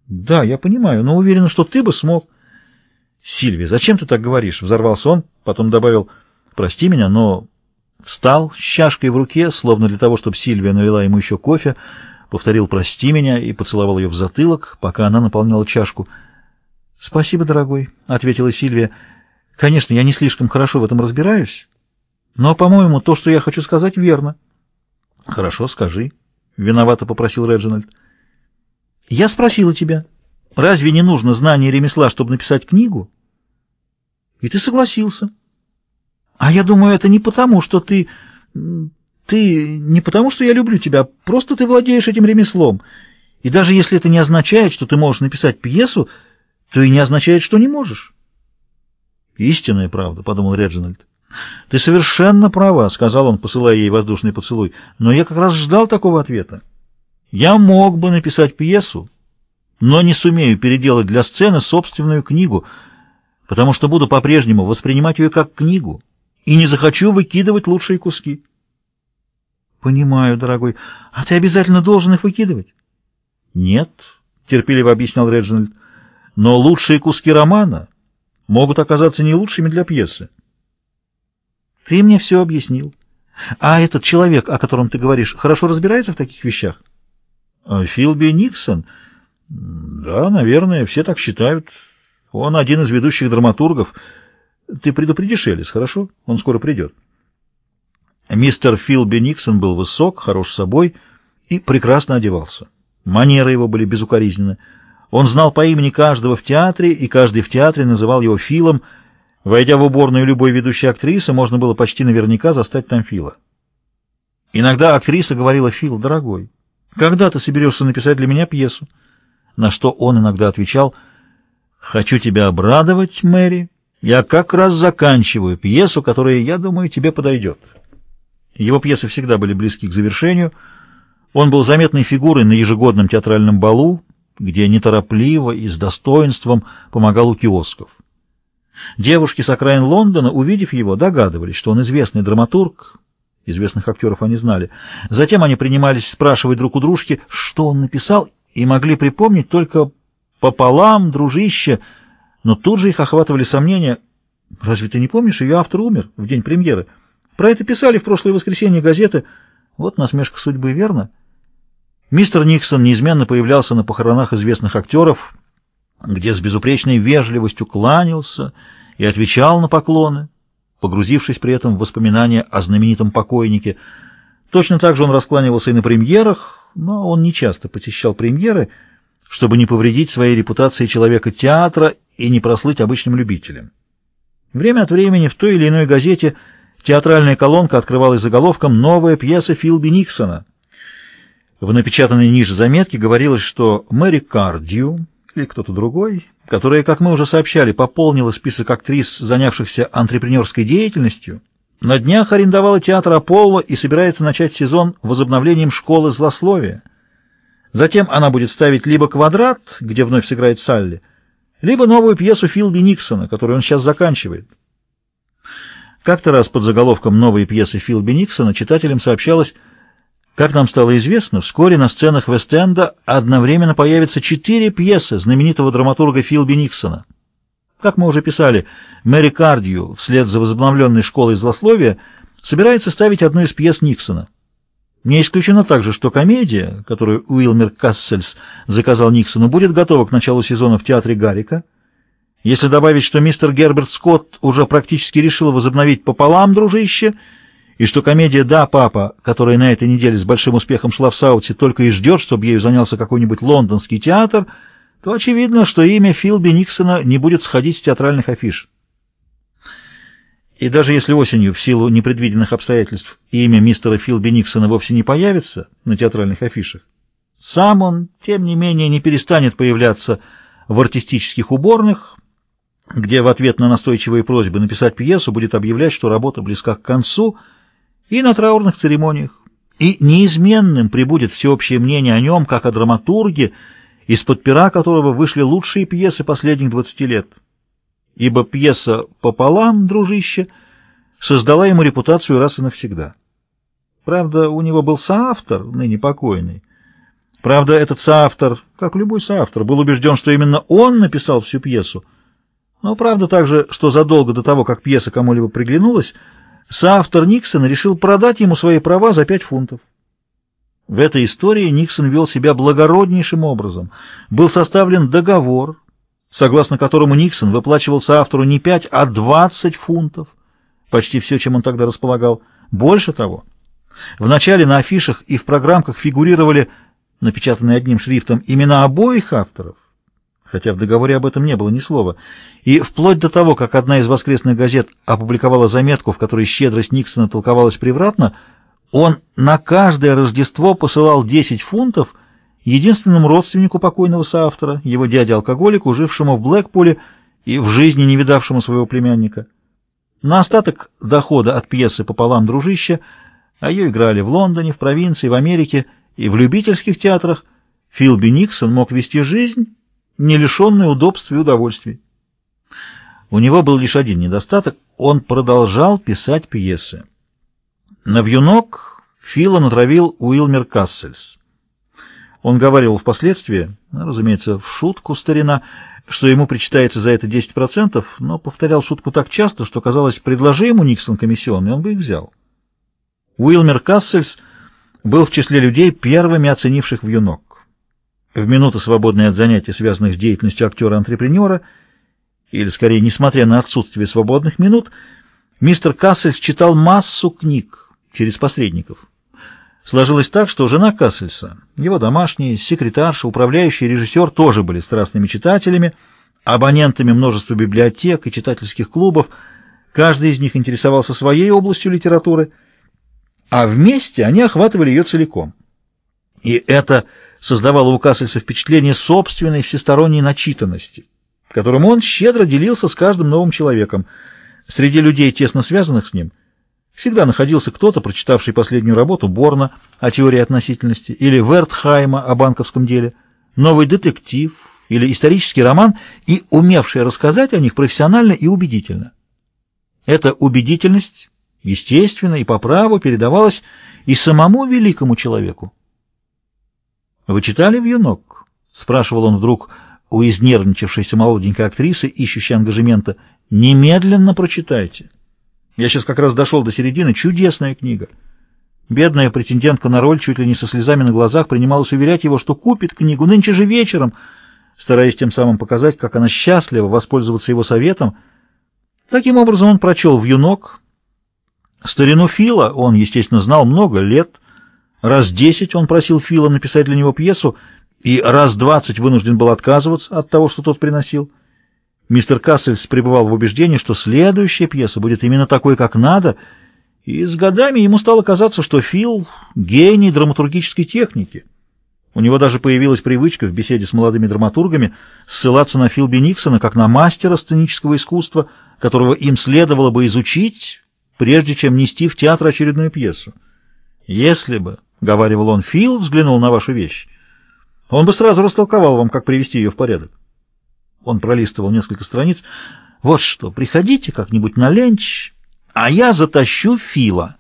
Да, я понимаю, но уверен, что ты бы смог. Сильвия, зачем ты так говоришь? Взорвался он, потом добавил: прости меня, но... Встал с чашкой в руке, словно для того, чтобы Сильвия налила ему еще кофе, повторил «прости меня» и поцеловал ее в затылок, пока она наполняла чашку. «Спасибо, дорогой», — ответила Сильвия. «Конечно, я не слишком хорошо в этом разбираюсь, но, по-моему, то, что я хочу сказать, верно». «Хорошо, скажи», — виновато попросил Реджинальд. «Я спросила тебя, разве не нужно знание ремесла, чтобы написать книгу? И ты согласился. А я думаю, это не потому, что ты не потому, что я люблю тебя, просто ты владеешь этим ремеслом. И даже если это не означает, что ты можешь написать пьесу, то и не означает, что не можешь». «Истинная правда», — подумал Реджинальд. «Ты совершенно права», — сказал он, посылая ей воздушный поцелуй. «Но я как раз ждал такого ответа. Я мог бы написать пьесу, но не сумею переделать для сцены собственную книгу, потому что буду по-прежнему воспринимать ее как книгу и не захочу выкидывать лучшие куски». «Понимаю, дорогой. А ты обязательно должен их выкидывать?» «Нет», — терпеливо объяснял Реджинальд, — «но лучшие куски романа могут оказаться не лучшими для пьесы». «Ты мне все объяснил. А этот человек, о котором ты говоришь, хорошо разбирается в таких вещах?» «Филби Никсон? Да, наверное, все так считают. Он один из ведущих драматургов. Ты предупредишь Элис, хорошо? Он скоро придет». Мистер Филби Никсон был высок, хорош собой и прекрасно одевался. Манеры его были безукоризненны. Он знал по имени каждого в театре, и каждый в театре называл его Филом. Войдя в уборную любой ведущей актрисы, можно было почти наверняка застать там Фила. Иногда актриса говорила: «Фил, дорогой, когда ты соберешься написать для меня пьесу?» На что он иногда отвечал: «Хочу тебя обрадовать, Мэри. Я как раз заканчиваю пьесу, которая, я думаю, тебе подойдет». Его пьесы всегда были близки к завершению. Он был заметной фигурой на ежегодном театральном балу, где неторопливо и с достоинством помогал у киосков. Девушки с окраин Лондона, увидев его, догадывались, что он известный драматург. Известных актеров они знали. Затем они принимались спрашивать друг у дружки, что он написал, и могли припомнить только «пополам, дружище», но тут же их охватывали сомнения. «Разве ты не помнишь, ее автор умер в день премьеры? Про это писали в прошлое воскресенье газеты». Вот насмешка судьбы, верно? Мистер Никсон неизменно появлялся на похоронах известных актеров, где с безупречной вежливостью кланялся и отвечал на поклоны, погрузившись при этом в воспоминания о знаменитом покойнике. Точно так же он раскланивался и на премьерах, но он нечасто посещал премьеры, чтобы не повредить своей репутации человека театра и не прослыть обычным любителем. Время от времени в той или иной газете театральная колонка открывалась заголовком «Новая пьеса Филби Никсона». В напечатанной ниже заметке говорилось, что Мэри Кардью или кто-то другой, которая, как мы уже сообщали, пополнила список актрис, занявшихся антрепренерской деятельностью, на днях арендовала театр Аполло и собирается начать сезон возобновлением школы злословия. Затем она будет ставить либо «Квадрат», где вновь сыграет Салли, либо новую пьесу Филби Никсона, которую он сейчас заканчивает. Как-то раз под заголовком новой пьесы Филби Никсона читателям сообщалось: как нам стало известно, вскоре на сценах Вест-Энда одновременно появятся 4 пьесы знаменитого драматурга Филби Никсона. Как мы уже писали, Мэри Кардью вслед за возобновленной школой злословия собирается ставить одну из пьес Никсона. Не исключено также, что комедия, которую Уилмер Кассельс заказал Никсону, будет готова к началу сезона в театре Гаррика. Если добавить, что мистер Герберт Скотт уже практически решил возобновить «Пополам, дружище», и что комедия «Да, папа», которая на этой неделе с большим успехом шла в Саутсе, только и ждет, чтобы ею занялся какой-нибудь лондонский театр, то очевидно, что имя Филби Никсона не будет сходить с театральных афиш. И даже если осенью, в силу непредвиденных обстоятельств, имя мистера Филби Никсона вовсе не появится на театральных афишах, сам он, тем не менее, не перестанет появляться в артистических уборных, где в ответ на настойчивые просьбы написать пьесу будет объявлять, что работа близка к концу, и на траурных церемониях. И неизменным прибудет всеобщее мнение о нем, как о драматурге, из-под пера которого вышли лучшие пьесы последних 20 лет. Ибо пьеса «Пополам, дружище» создала ему репутацию раз и навсегда. Правда, у него был соавтор, ныне покойный. Правда, этот соавтор, как любой соавтор, был убежден, что именно он написал всю пьесу. Но правда также, что задолго до того, как пьеса кому-либо приглянулась, соавтор Никсона решил продать ему свои права за 5 фунтов. В этой истории Никсон вел себя благороднейшим образом. Был составлен договор, согласно которому Никсон выплачивал соавтору не 5, а 20 фунтов. Почти все, чем он тогда располагал. Больше того, вначале на афишах и в программках фигурировали, напечатанные одним шрифтом, имена обоих авторов, хотя в договоре об этом не было ни слова. И вплоть до того, как одна из воскресных газет опубликовала заметку, в которой щедрость Никсона толковалась превратно, он на каждое Рождество посылал 10 фунтов единственному родственнику покойного соавтора, его дяде-алкоголику, жившему в Блэкпуле и в жизни не видавшему своего племянника. На остаток дохода от пьесы «Пополам, дружище», а ее играли в Лондоне, в провинции, в Америке и в любительских театрах, Филби Никсон мог вести жизнь, не лишенную удобств и удовольствий. У него был лишь один недостаток — он продолжал писать пьесы. На вьюнок Фила натравил Уилмер Кассельс. Он говорил впоследствии, разумеется, в шутку старина, что ему причитается за это 10%, но повторял шутку так часто, что, казалось, предложи ему Никсон комиссионный, он бы их взял. Уилмер Кассельс был в числе людей, первыми оценивших вьюнок. В минуты, свободные от занятий, связанных с деятельностью актера-антрепренера, или, скорее, несмотря на отсутствие свободных минут, мистер Кассельс читал массу книг через посредников. Сложилось так, что жена Кассельса, его домашние, секретарша, управляющий, режиссер тоже были страстными читателями, абонентами множества библиотек и читательских клубов. Каждый из них интересовался своей областью литературы, а вместе они охватывали ее целиком. И это создавало у Кассельса впечатление собственной всесторонней начитанности, которым он щедро делился с каждым новым человеком. Среди людей, тесно связанных с ним, всегда находился кто-то, прочитавший последнюю работу Борна о теории относительности, или Вертхайма о банковском деле, новый детектив или исторический роман, и умевший рассказать о них профессионально и убедительно. Эта убедительность, естественно и по праву, передавалась и самому великому человеку. «Вы читали «Вьюнок»?» — спрашивал он вдруг у изнервничавшейся молоденькой актрисы, ищущей ангажемента. «Немедленно прочитайте. Я сейчас как раз дошел до середины. Чудесная книга». Бедная претендентка на роль чуть ли не со слезами на глазах принималась уверять его, что купит книгу нынче же вечером, стараясь тем самым показать, как она счастлива воспользоваться его советом. Таким образом он прочел «Вьюнок». Старину Фила он, естественно, знал много лет. Раз 10 он просил Фила написать для него пьесу, и раз 20 вынужден был отказываться от того, что тот приносил. Мистер Кассельс пребывал в убеждении, что следующая пьеса будет именно такой, как надо, и с годами ему стало казаться, что Фил — гений драматургической техники. У него даже появилась привычка в беседе с молодыми драматургами ссылаться на Филби Никсона как на мастера сценического искусства, которого им следовало бы изучить, прежде чем нести в театр очередную пьесу. «Если бы, — говаривал он, — Фил взглянул на вашу вещь, он бы сразу растолковал вам, как привести ее в порядок». Он пролистывал несколько страниц. «Вот что, приходите как-нибудь на ленч, а я затащу Фила».